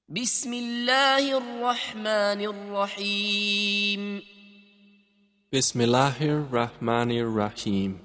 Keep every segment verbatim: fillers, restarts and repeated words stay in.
بسم الله الرحمن الرحيم Bismillahir Rahmanir Rahim.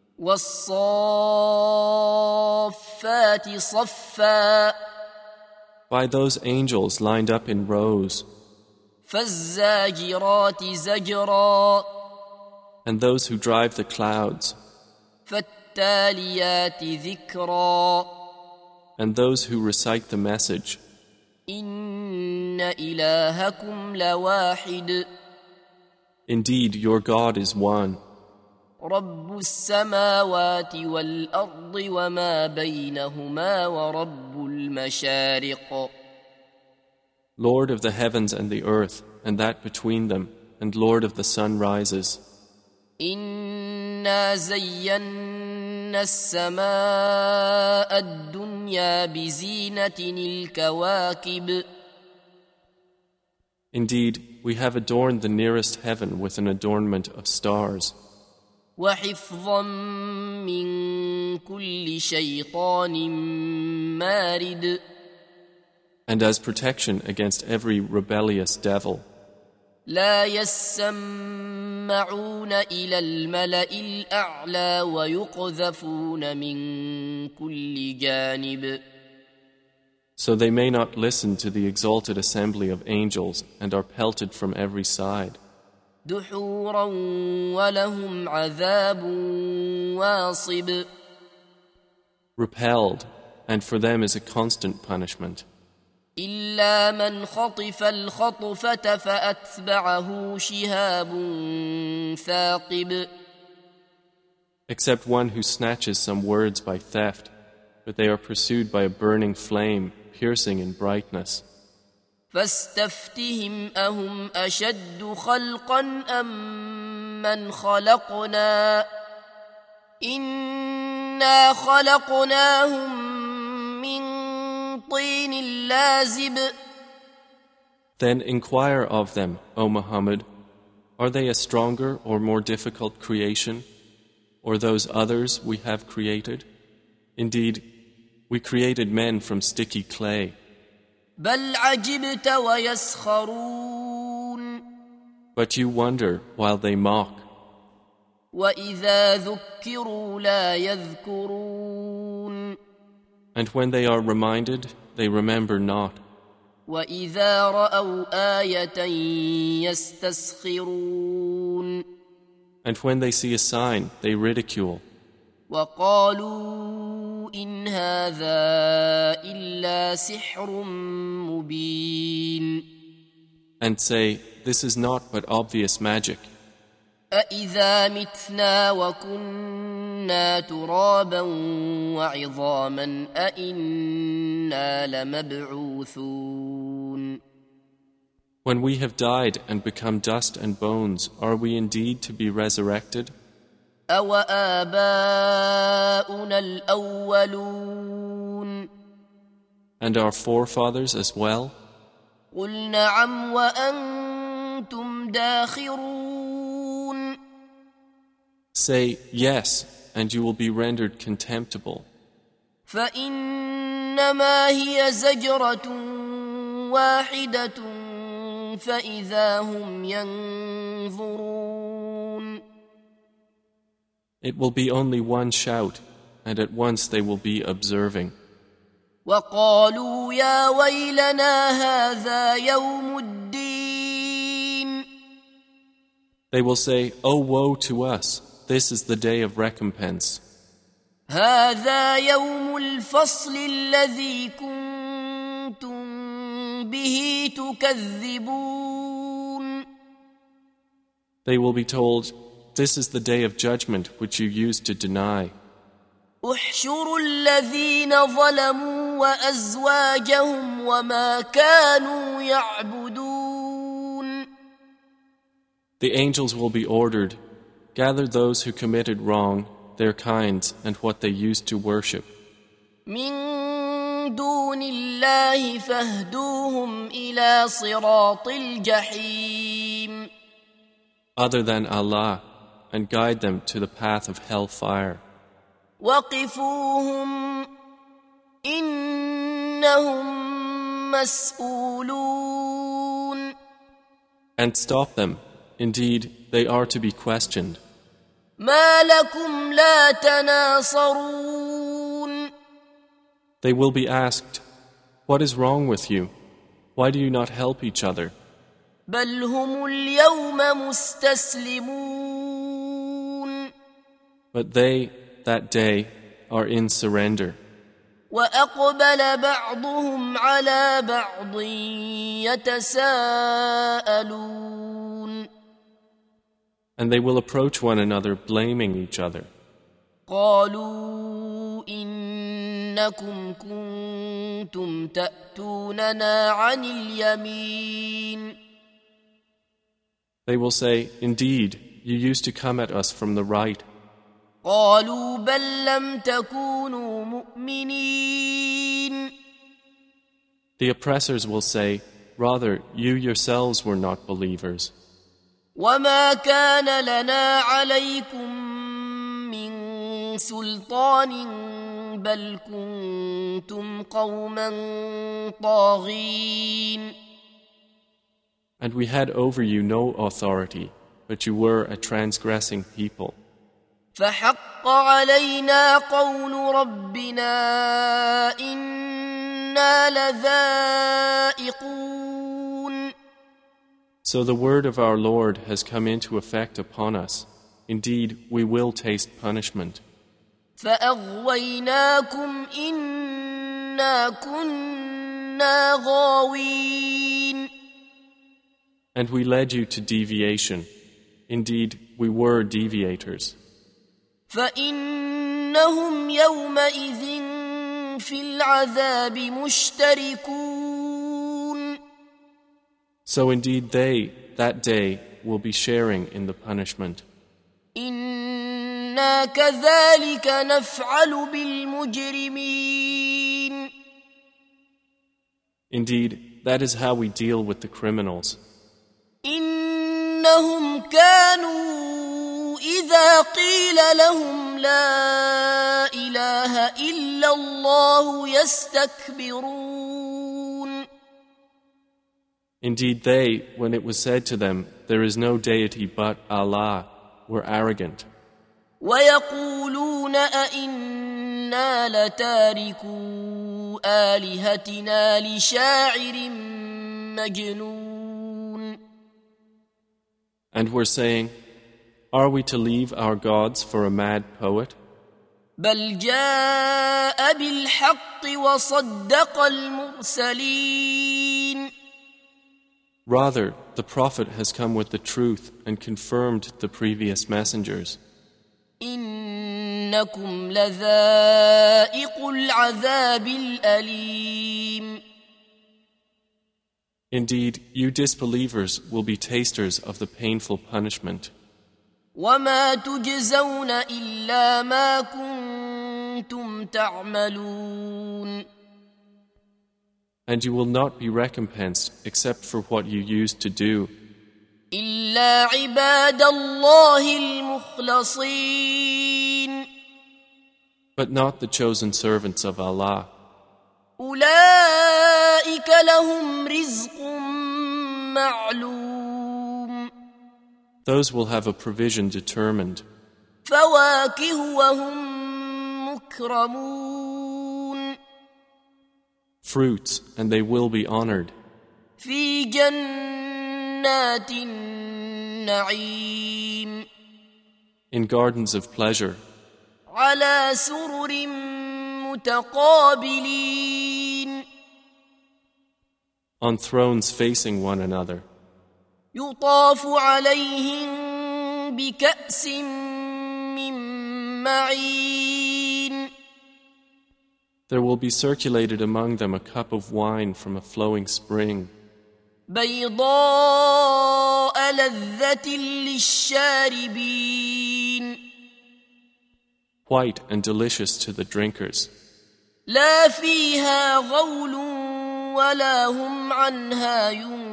والصافات صفا By those angels lined up in rows, فالزاجرات زجرا and those who drive the clouds, فالتاليات ذكرا and those who recite the message. إن إلهكم لواحد Indeed, your God is one, رب السماوات والأرض وما بينهما ورب المشارق Lord of the heavens and the earth, and that between them, and Lord of the sunrises. إنا زينا السماء الدنيا بزينة الكواكب Indeed, we have adorned the nearest heaven with an adornment of stars, وحفظا من كل شيطان مارد and as protection against every rebellious devil. لا يسمعون إلى الملأ الأعلى ويقذفون من كل جانب So they may not listen to the exalted assembly of angels and are pelted from every side. دحورا ولهم عذاب واصب Repelled, and for them is a constant punishment. إلا من خطف الخطفة فأتبعه شهاب ثاقب Except one who snatches some words by theft, but they are pursued by a burning flame, piercing in brightness. فاستفتهم أهم أشد خلقا أم من خلقنا إنا خلقناهم من طين لازب Then inquire of them, O Muhammad, are they a stronger or more difficult creation, or those others we have created? Indeed, we created men from sticky clay. بل عجبت ويسخرون But you wonder while they mock, وإذا ذكروا لا يذكرون and when they are reminded, they remember not. وإذا رأوا آية يستسخرون And when they see a sign, they ridicule, وقالوا إن هذا إلا سحر مبين and say, this is not but obvious magic. أإذا متنا وكنا ترابا وعظاما أإنا لمبعوثون When we have died and become dust and bones, are we indeed to be resurrected? أوآباؤنا الأولون And our forefathers as well? قل نعم وأنتم داخرون Say, yes, and you will be rendered contemptible. فإنما هي زجرة واحدة فإذا هم ينظرون It will be only one shout, and at once they will be observing. وقالوا يا ويلنا هذا يوم الدين They will say, oh, woe to us, this is the day of recompense. هذا يوم الفصل الذي كنتم به تكذبون They will be told, this is the day of judgment which you used to deny. احشروا الذين ظلموا وأزواجهم وما كانوا يعبدون The angels will be ordered, gather those who committed wrong, their kinds, and what they used to worship. من دون الله فاهدوهم إلى صراط الجحيم Other than Allah, and guide them to the path of hellfire. وقفوهم إنهم مسؤولون. And stop them. Indeed, they are to be questioned. ما لكم لا تناصرون. They will be asked, what is wrong with you? Why do you not help each other? بل هم اليوم مستسلمون. But they, that day, are in surrender. وأقبل بعضهم على بعض يتساءلون. And they will approach one another blaming each other. قالوا إنكم كنتم تأتوننا عن اليمين. They will say, indeed, you used to come at us from the right. قالوا بل لم تكونوا مؤمنين. The oppressors will say, rather, you yourselves were not believers. وما كان لنا عليكم من سلطان بل كنتم قوما طاغين. And we had over you no authority, but you were a transgressing people. فحق علينا قول ربنا إنا لذائقون. So the word of our Lord has come into effect upon us. Indeed, we will taste punishment. فأغويناكم إنا كنا غاوين. And we led you to deviation. Indeed, we were deviators. فإنهم يومئذ في العذاب مشتركون. So indeed they, that day, will be sharing in the punishment. إنا كذلك نفعل بالمجرمين. Indeed, that is how we deal with the criminals. إنهم كانوا إذا قيل لهم لا إله إلا الله يستكبرون. Indeed, they, when it was said to them, there is no deity but Allah, were arrogant. ويقولون أئنا لتاركو آلهتنا لشاعر مجنون. And were saying, are we to leave our gods for a mad poet? بل جاء بالحق وصدق المرسلين. Rather, the Prophet has come with the truth and confirmed the previous messengers. إنكم لذائق العذاب الأليم. Indeed, you disbelievers will be tasters of the painful punishment. وما تجزون إلا ما كنتم تعملون. And you will not be recompensed except for what you used to do. إلا عباد الله المخلصين. But not the chosen servants of Allah. أولئك لهم رزق معلوم. Those will have a provision determined. فواكه وهم مكرمون. Fruits, and they will be honored. في جنات النعيم. In gardens of pleasure. على سرر متقابلين. On thrones facing one another. يطاف عليهم بكأس من معين. There will be circulated among them a cup of wine from a flowing spring. بيضاء لذة للشاربين. White and delicious to the drinkers. لا فيها غول ولا هم عنها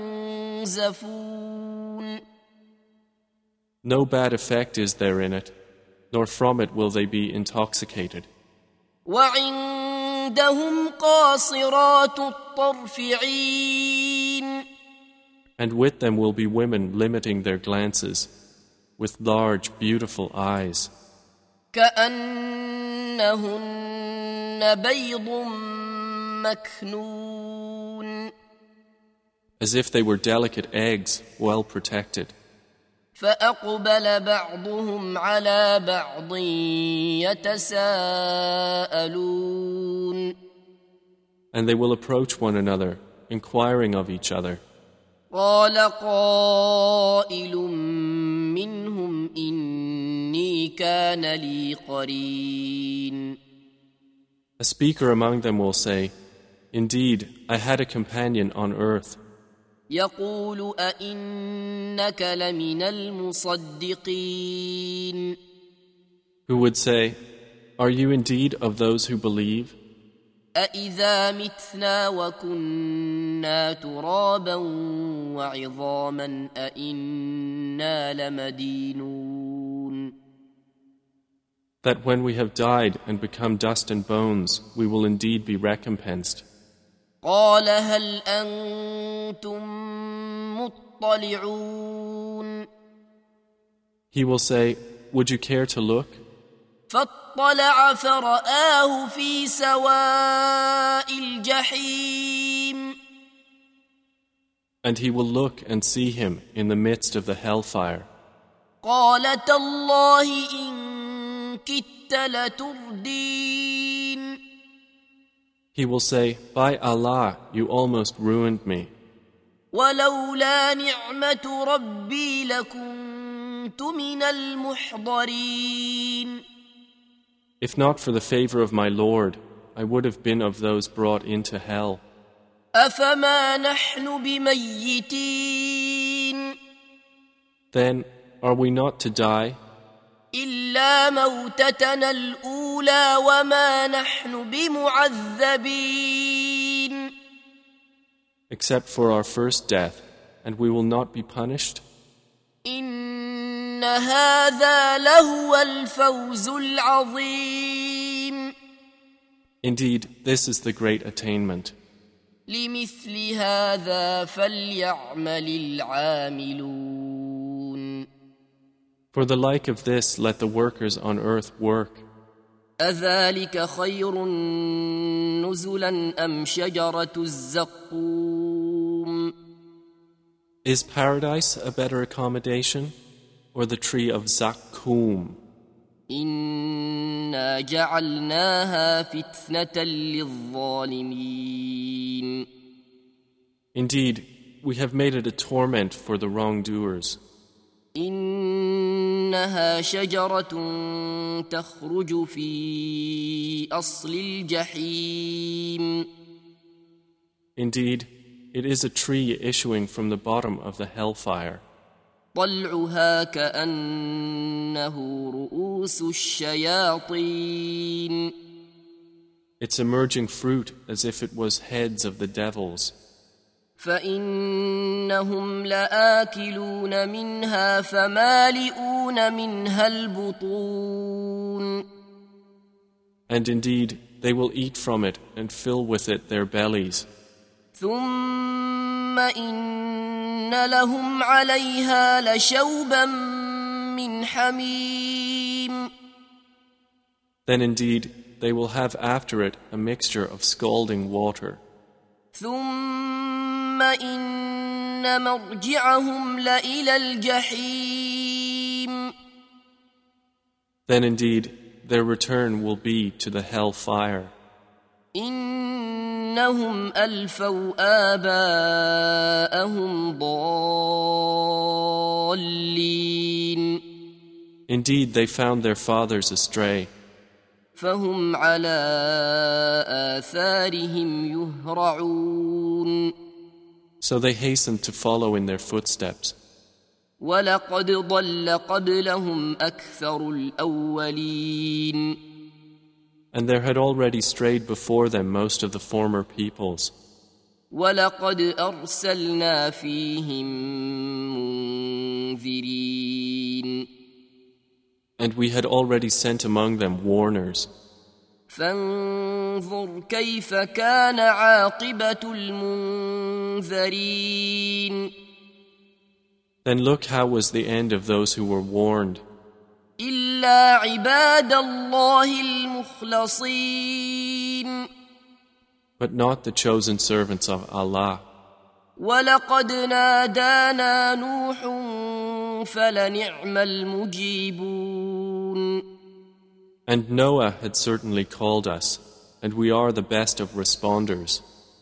ينزفون. No bad effect is there in it, nor from it will they be intoxicated. وعندهم وعندهم قاصرات الطرف عين. And with them will be women limiting their glances, with large, beautiful eyes, كأنهن بيض مكنون. as if they were delicate eggs, well protected. فأقبل بعضهم على بعض يتساءلون. And they will approach one another, inquiring of each other. قال قائل منهم إني كان لي قرين. A speaker among them will say, "Indeed, I had a companion on earth." يقول أئنك لمن المصدقين. Who would say, "Are you indeed of those who believe? أإذا متنا وكنا ترابا وعظاما أإنا لمدينون. That when we have died and become dust and bones, we will indeed be recompensed." قال هل أنتم مطلعون. He will say, "Would you care to look?" فاطلع فرآه في سواء الجحيم. And he will look and see him in the midst of the hellfire. قال تالله إن كدت لتردين. He will say, "By Allah, you almost ruined me. ولولا نعمة ربي لكنت من المحضرين. If not for the favor of my Lord, I would have been of those brought into hell." أفما نحن بميتين. Then, are we not to die? إلا موتتنا الأولى وما نحن بمعذبين. Except for our first death, and we will not be punished? إن هذا لهو الفوز العظيم. Indeed, this is the great attainment. لمثل هذا فليعمل العاملون. For the like of this, let the workers on earth work. أذلك خير نزلا أم شجرة الزقوم. Is paradise a better accommodation, or the tree of Zakkum? إنا جعلناها فتنة للظالمين. Indeed, we have made it a torment for the wrongdoers. إنها شجرة تخرج في أصل الجحيم. Indeed, it is a tree issuing from the bottom of the hellfire. طلعها كأنه رؤوس الشياطين. Its emerging fruit as if it was heads of the devils. فإنهم لآكلون منها فمالئون منها البطون. And indeed, they will eat from it and fill with it their bellies. ثم إن لهم عليها لشوبا من حميم. Then indeed, they will have after it a mixture of scalding water. ثم إن مرجعهم لإلى الجحيم. Then indeed, their return will be to the hell fire. إنهم ألفوا آباءهم ضالين. Indeed, they found their fathers astray. فهم على آثارهم يهرعون. So they hastened to follow in their footsteps. ولقد ضل قبلهم أكثر الأولين. And there had already strayed before them most of the former peoples. وَلَقَدْ أَرْسَلْنَا فِيهِمْ مُنذِرِينَ. And we had already sent among them warners. فانظر كيف كان عاقبة المنذرين. Then look how was the end of those who were warned. إلا عباد الله المخلصين. But not the chosen servants of Allah. ولقد نادانا نوح فلنعم المجيبون. And Noah had certainly called us, and we are the best of responders.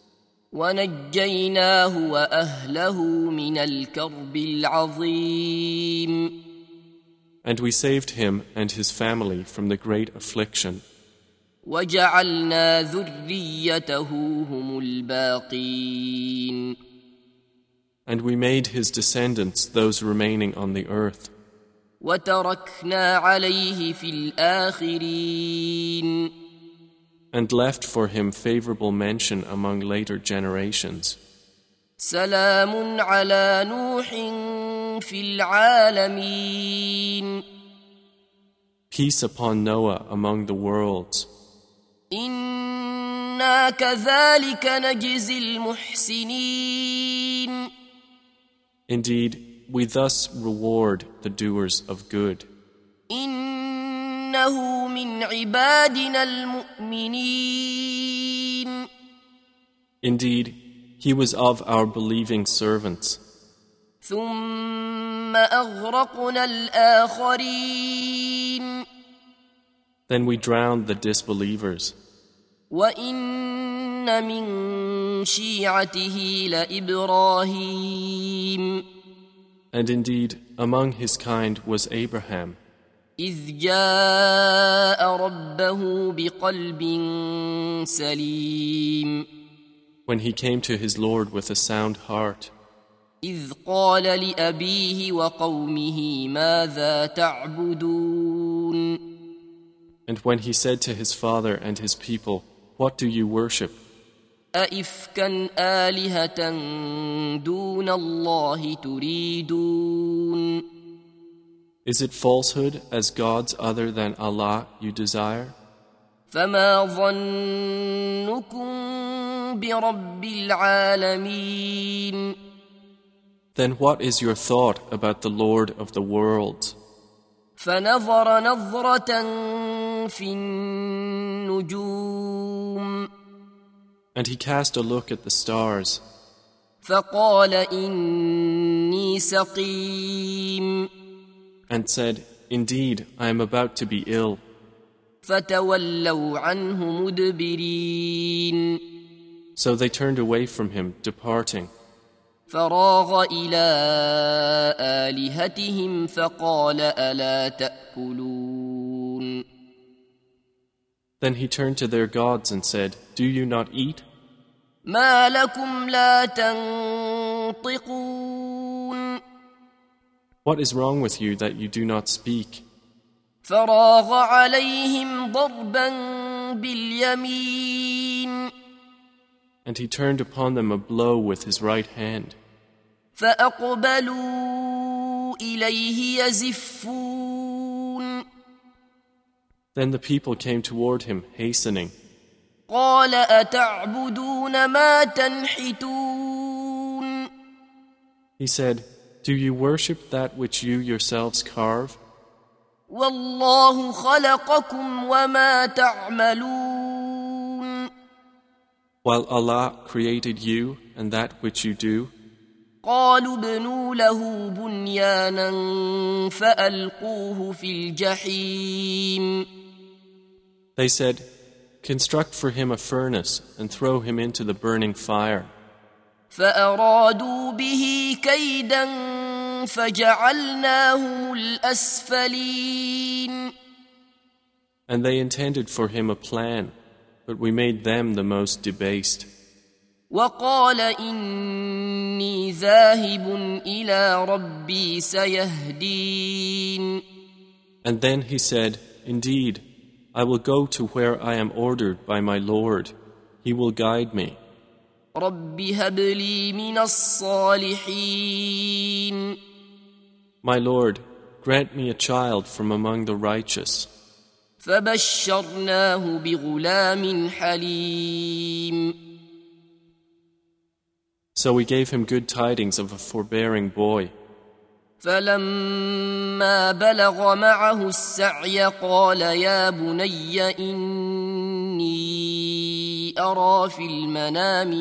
ونجيناه وأهله من الكرب العظيم. And we saved him and his family from the great affliction. وجعلنا ذريته هم الباقين. And we made his descendants those remaining on the earth. وتركنا عليه في الآخرين. And left for him favorable mention among later generations. سلام على نوح في العالمين. Peace upon Noah among the worlds. إنا كذلك نجزي المحسنين. Indeed, we thus reward the doers of good. إنه من عبادنا المؤمنين. Indeed, he was of our believing servants. ثم أغرقنا الآخرين. Then we drowned the disbelievers. وإن من شيعته لإبراهيم. And indeed, among his kind was Abraham. إذ جاء ربه بقلب سليم. When he came to his Lord with a sound heart. إذ قال لأبيه وقومه ماذا تعبدون. And when he said to his father and his people, what do you worship? أئفكا آلهة دون الله تريدون. Is it falsehood as gods other than Allah you desire? فما ظنكم برب العالمين. Then what is your thought about the Lord of the worlds? فنظر نظرة في النجوم. And he cast a look at the stars. فقال إني سقيم. And said, indeed, I am about to be ill. فتولوا عنه مدبرين. So they turned away from him, departing. فراغ إلى آلهتهم فقال ألا تأكلون. Then he turned to their gods and said, do you not eat? ما لكم لا تنطقون. What is wrong with you that you do not speak? فراغ عليهم ضربا باليمين. And he turned upon them a blow with his right hand. فأقبلوا إليه يزفون. Then the people came toward him, hastening. قال أتعبدون ما تنحتون. He said, do you worship that which you yourselves carve? والله خلقكم وما تعملون. While Allah created you and that which you do. قالوا ابنوا له بنيانا فألقوه في الجحيم. They said, construct for him a furnace and throw him into the burning fire. فأرادوا به كيدا فجعلناهم الأسفلين. And they intended for him a plan, but we made them the most debased. وقال إني ذاهب إلى ربي سيهدين. And then he said, indeed, I will go to where I am ordered by my Lord. He will guide me. رب هب لي من الصالحين. My Lord, grant me a child from among the righteous. فبشرناه بغلام حليم. So we gave him good tidings of a forbearing boy. فلما بلغ معه السعي قال يا بني إني أرى في المنام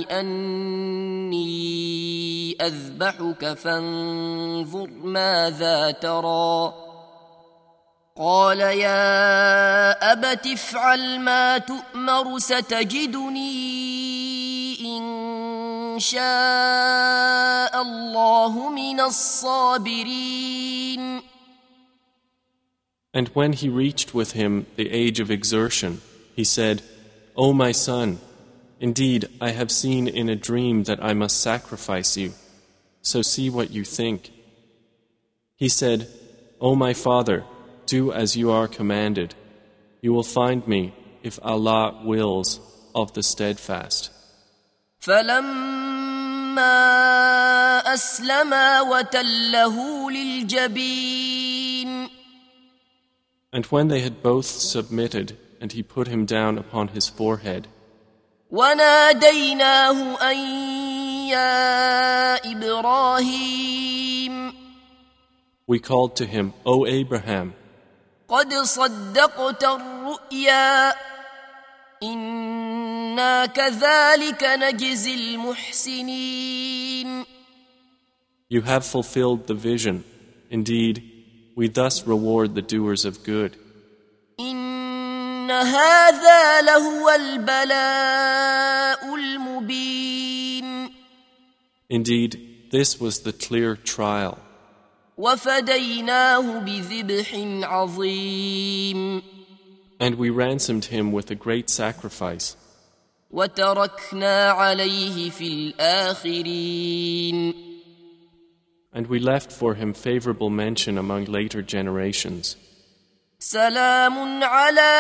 أني أذبحك فانظر ماذا ترى. قال يا أبت افعل ما تؤمر ستجدني إن شاء الله من الصابرين. And when he reached with him the age of exertion, he said, O my son, indeed I have seen in a dream that I must sacrifice you, so see what you think. He said, O my father, do as you are commanded. You will find me, if Allah wills, of the steadfast. فلما أسلما وتله للجبين. And when they had both submitted, and he put him down upon his forehead, وناديناه أن يا إبراهيم. We called to him, O Abraham, قد صدقت الرؤيا إنا كذلك نجزي المحسنين. You have fulfilled the vision. Indeed, we thus reward the doers of good. إن هذا لهو البلاء المبين. Indeed, this was the clear trial. وفديناه بذبح عظيم. And we ransomed him with a great sacrifice. وتركنا عليه في الآخرين. And we left for him favorable mention among later generations. سلام على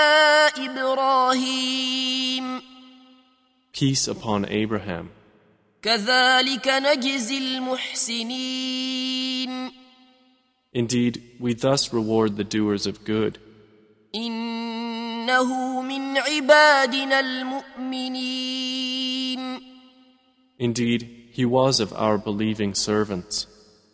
إبراهيم. Peace upon Abraham. كذلك نجزي المحسنين. Indeed, we thus reward the doers of good. إنه من عبادنا المؤمنين. Indeed, he was of our believing servants.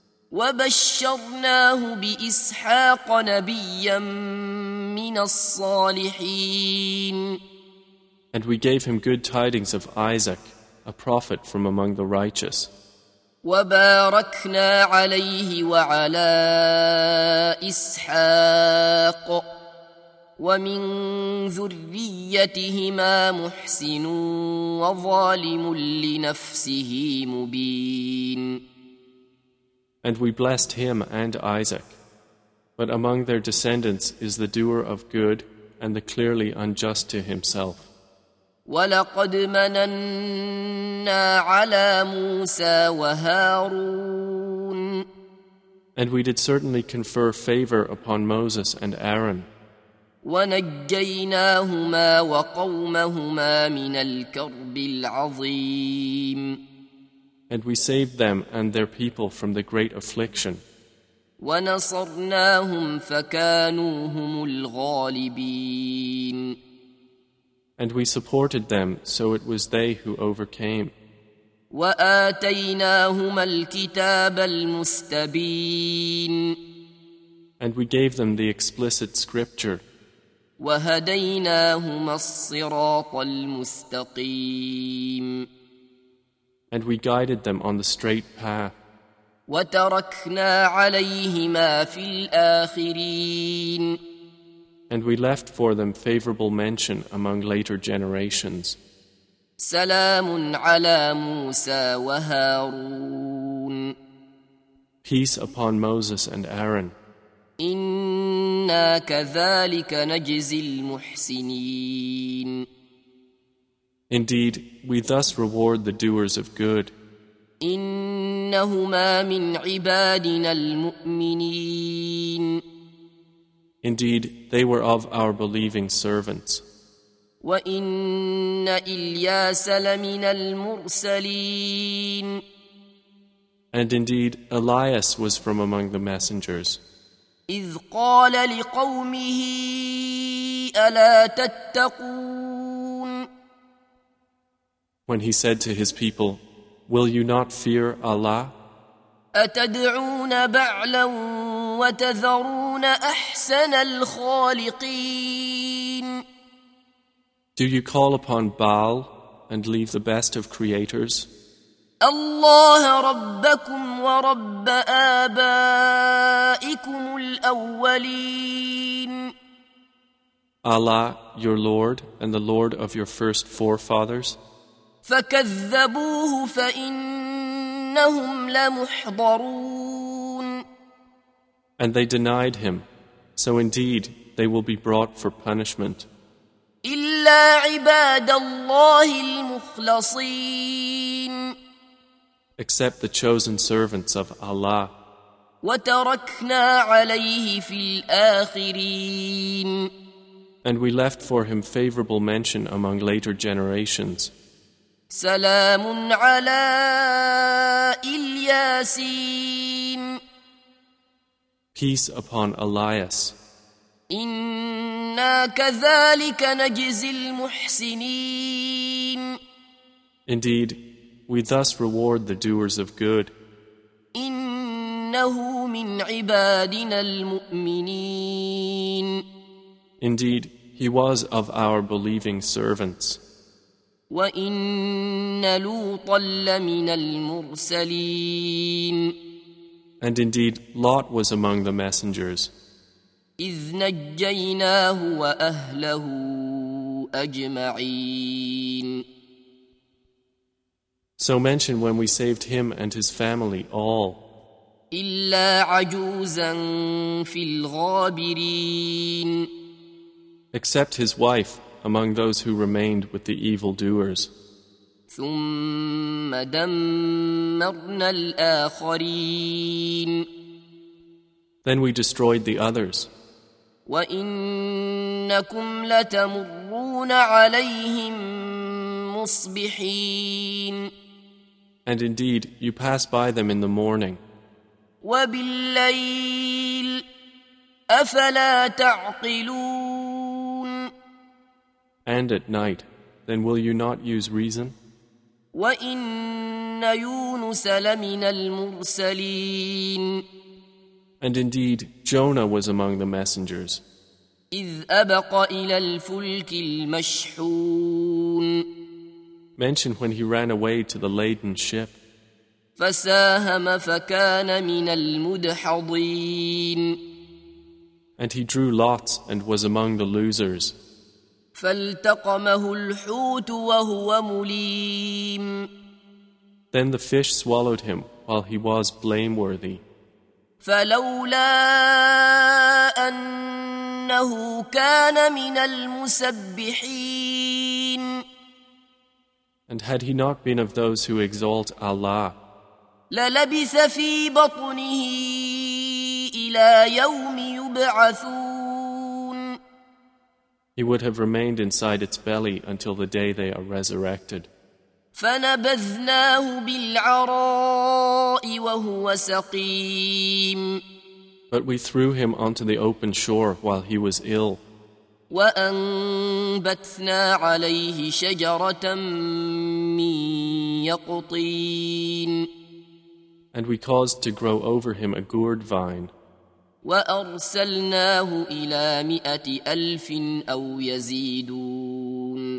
وبشرناه بإسحاق نبيا من الصالحين. And we gave him good tidings of Isaac, a prophet from among the righteous. وباركنا عليه وعلى إسحاق ومن ذريتهما محسن وظالم لنفسه مبين. And we blessed him and Isaac. But among their descendants is the doer of good and the clearly unjust to himself. وَلَقَدْ مَنَنَّا عَلَى مُوسَى وَهَارُونَ. And we did certainly confer favor upon Moses and Aaron. وَنَجَّيْنَاهُمَا وَقَوْمَهُمَا مِنَ الْكَرْبِ الْعَظِيمِ. And we saved them and their people from the great affliction. وَنَصَرْنَاهُمْ فَكَانُوا هُمُ الْغَالِبِينَ. And we supported them, so it was they who overcame. وَآتَيْنَاهُمَا الْكِتَابَ الْمُسْتَبِينَ. And we gave them the explicit scripture. وَهَدَيْنَاهُمَا الصِّرَاطَ الْمُسْتَقِيمَ. And we guided them on the straight path. وَتَرَكْنَا عَلَيْهِمَا فِي الْآخِرِينَ. And we left for them favorable mention among later generations. سلام على موسى وهارون. Peace upon Moses and Aaron. إنا كذلك نجزي المحسنين. Indeed, we thus reward the doers of good. إنهما من عبادنا المؤمنين. Indeed, they were of our believing servants. وإن إلياس لمن المرسلين. And indeed, Elias was from among the messengers. إذ قال لقومه ألا تتقون When he said to his people, "Will you not fear Allah? أتدعون بعلا وتذرون أحسن الخالقين Do you call upon Baal and leave the best of creators? الله ربكم ورب آبائكم الأولين Allah, your Lord, and the Lord of your first forefathers?" فكذبوه فإنهم لمحضرون And they denied him, so indeed they will be brought for punishment. إلا عباد الله المخلصين Except the chosen servants of Allah. وتركنا عليه في الآخرين And we left for him favorable mention among later generations. سلام على الياسين Peace upon Elias. إنا كذلك نجزي المحسنين Indeed, we thus reward the doers of good. إنه من عبادنا المؤمنين Indeed, he was of our believing servants. وإن لوطا لمن المرسلين And indeed, Lot was among the messengers. إذ نجيناه وأهله أجمعين So mention when we saved him and his family all, إلا عجوزا في الغابرين except his wife among those who remained with the evildoers. ثم دمرنا الآخرين Then we destroyed the others. وإنكم لتمرون عليهم مصبحين And indeed, you pass by them in the morning. وبالليل أفلا تعقلون And at night. Then will you not use reason? وإن يونس لمن المرسلين And indeed, Jonah was among the messengers. إذ أبق إلى الفلك المشحون Mention when he ran away to the laden ship. فساهم فكان من المدحضين And he drew lots and was among the losers. فالتقمه الحوت وهو مليم Then the fish swallowed him while he was blameworthy. فلولا أنه كان من المسبحين And had he not been of those who exalt Allah, للبث في بطنه إلى يوم يبعثون he would have remained inside its belly until the day they are resurrected. فنبذناه بالعراء وهو سقيم But we threw him onto the open shore while he was ill. وأنبتنا عليه شجرة من يقطين And we caused to grow over him a gourd vine. وأرسلناه إلى مئة ألف أو يزيدون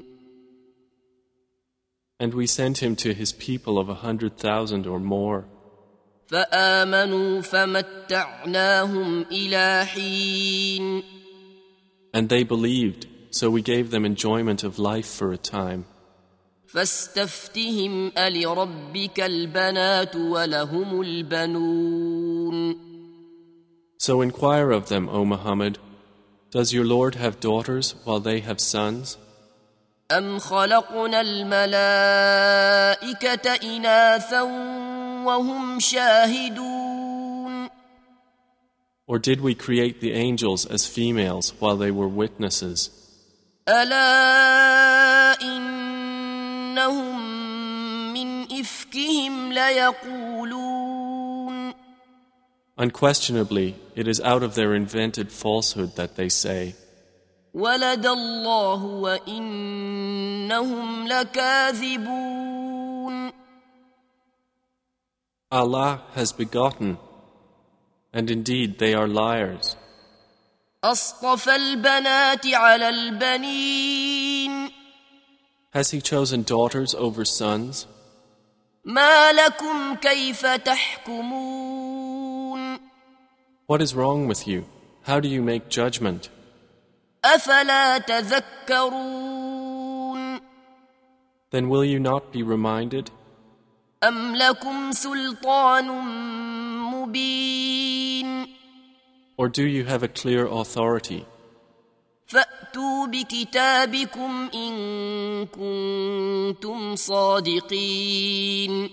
And we sent him to his people of a hundred thousand or more. فآمنوا فمتعناهم إلى حين And they believed, so we gave them enjoyment of life for a time. فاستفتهم ألربك البنات ولهم البنون So inquire of them, O Muhammad, does your Lord have daughters while they have sons? أم خلقنا الملائكة إناثا وهم شاهدون Or did we create the angels as females while they were witnesses? ألا إنهم من إفكهم ليقولون Unquestionably, it is out of their invented falsehood that they say, ولد الله وإنهم لكاذبون. Allah has begotten, and indeed they are liars. أصطفى البنات على البنين. Has He chosen daughters over sons? ما لكم كيف تحكمون. What is wrong with you? How do you make judgment? أفلا تذكرون. Then will you not be reminded? أم لكم سلطان مبين. Or do you have a clear authority? فأتوا بكتابكم إن كنتم صادقين.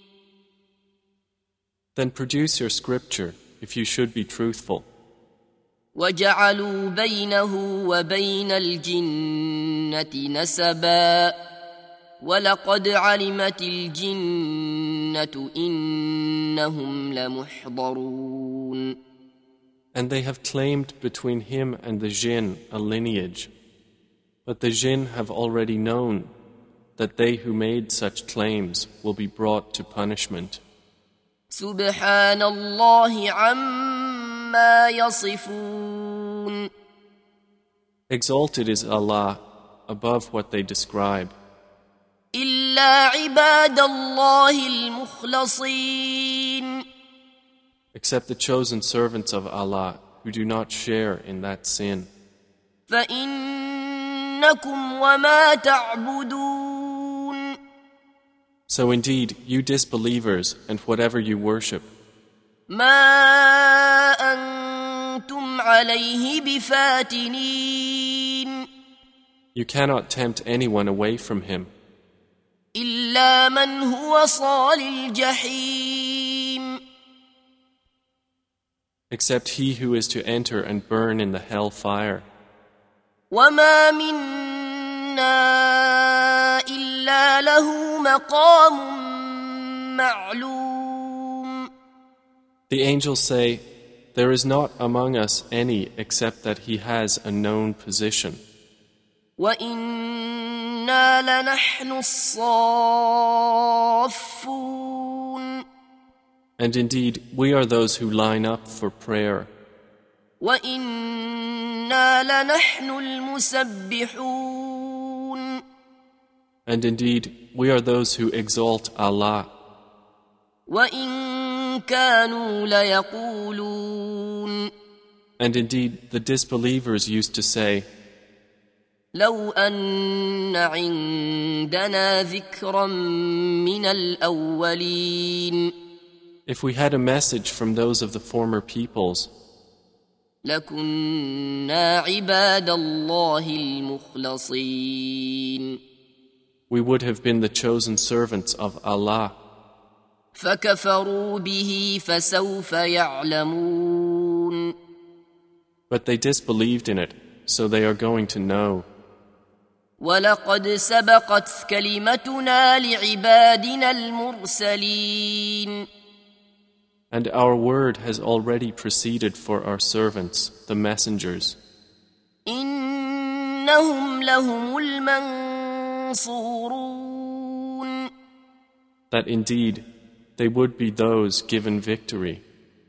Then produce your scripture if you should be truthful. وجعلوا بينه وبين الجنة نسبا ولقد علمت الجنة إنهم لمحضرون. And they have claimed between him and the jinn a lineage. But the jinn have already known that they who made such claims will be brought to punishment. سبحان الله عما يصفون. Exalted is Allah above what they describe. إلا عباد الله المخلصين. Except the chosen servants of Allah who do not share in that sin. فإنكم وما تعبدون. So indeed, you disbelievers and whatever you worship, ما أنتم عليه بفاتنين. you cannot tempt anyone away from him, إلا من هو صال الجحيم. except he who is to enter and burn in the hell fire. وما منا إلا له مقام معلوم. The angels say, there is not among us any except that he has a known position. وإنا لنحن الصافون. And indeed, we are those who line up for prayer. وإنا لنحن المسبحون. And indeed, we are those who exalt Allah. وإن كانوا ليقولون. And indeed, the disbelievers used to say, لو أن عندنا ذكرا من الأولين. if we had a message from those of the former peoples, لكنا عباد الله المخلصين. we would have been the chosen servants of Allah. فكفروا به فسوف يعلمون. But they disbelieved in it, so they are going to know. ولقد سبقت كلمتنا لعبادنا المرسلين. And our word has already proceeded for our servants, the messengers. إنهم لهم المنصورون. That indeed, they would be those given victory.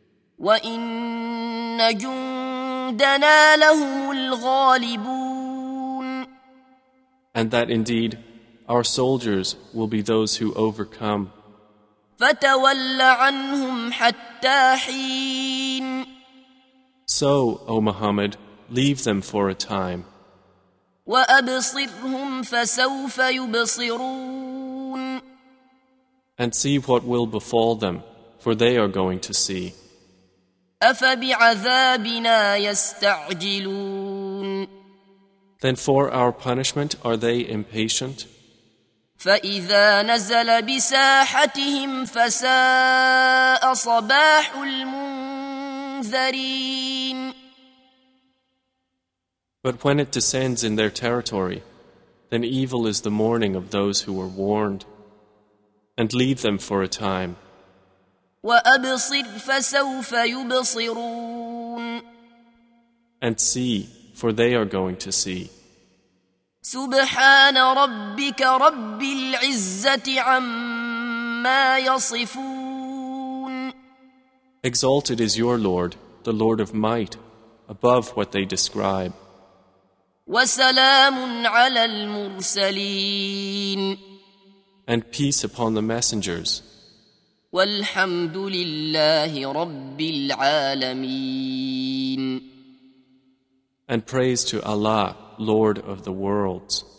وإن جندنا لهم الغالبون. And that indeed, our soldiers will be those who overcome. فتول عنهم حتى حين. So, O Muhammad, leave them for a time. وأبصرهم فسوف يبصرون. And see what will befall them, for they are going to see. أفبعذابنا يستعجلون. Then for our punishment are they impatient? فإذا نزل بساحتهم فساء صباح المنذرين. But when it descends in their territory, then evil is the morning of those who were warned. And leave them for a time. وأبصر فسوف يبصرون And see, for they are going to see. سبحان ربك رب العزة عما يصفون Exalted is your Lord, the Lord of might, above what they describe. وسلام على المرسلين And peace upon the messengers. والحمد لله رب العالمين And praise to Allah, Lord of the worlds.